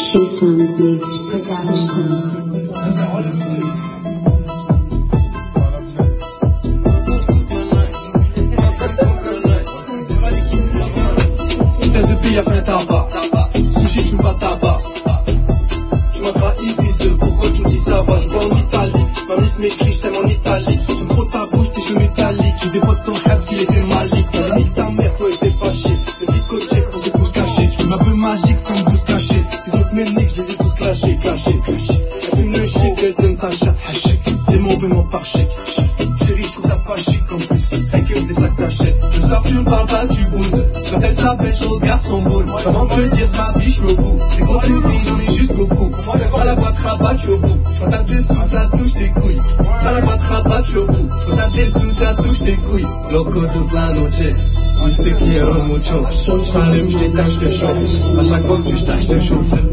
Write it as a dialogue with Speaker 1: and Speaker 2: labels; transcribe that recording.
Speaker 1: Sound Mix Productions.
Speaker 2: A fait un tabac, sushi je fume pas tabac. Tu m'as trahi fils de, pourquoi tu me dis ça va? Je vais en Italie, ma miss m'écrit je t'aime en Italie. J'aime trop ta bouche, tes cheveux métalliques. J'ai des potes ton habs, il c'est Malik. T'avais nique ta mère, toi elle t'es fâché. Le frico check pour se tous cacher. J'fume un peu magique, c'est comme tous cachés. Les autres m'éniquent, je les ai tous clashés. Elle fume le shit, elle donne sa chatte. C'est mon paiement par chèque. Chérie, je trouve ça pas chic en plus. Rien que des sacs t'achètes. J'espère que tu me parles pas du boule. Quand elle s'appelle, je regarde son boule. Comment te dire ma vie, je suis au bout. Les gros soucis, j'en ai jusqu'au bout. À la boîte rabat, tu au bout. Quand t'as des sous, ça touche tes couilles. À la boîte rabat, tu au bout. Quand t'as des sous, ça touche tes couilles. Loco toute la noche. Viste quiero mucho. J'allume, je t'éteins, je te chauffe. À chaque fois que tu jettes, je te chauffe.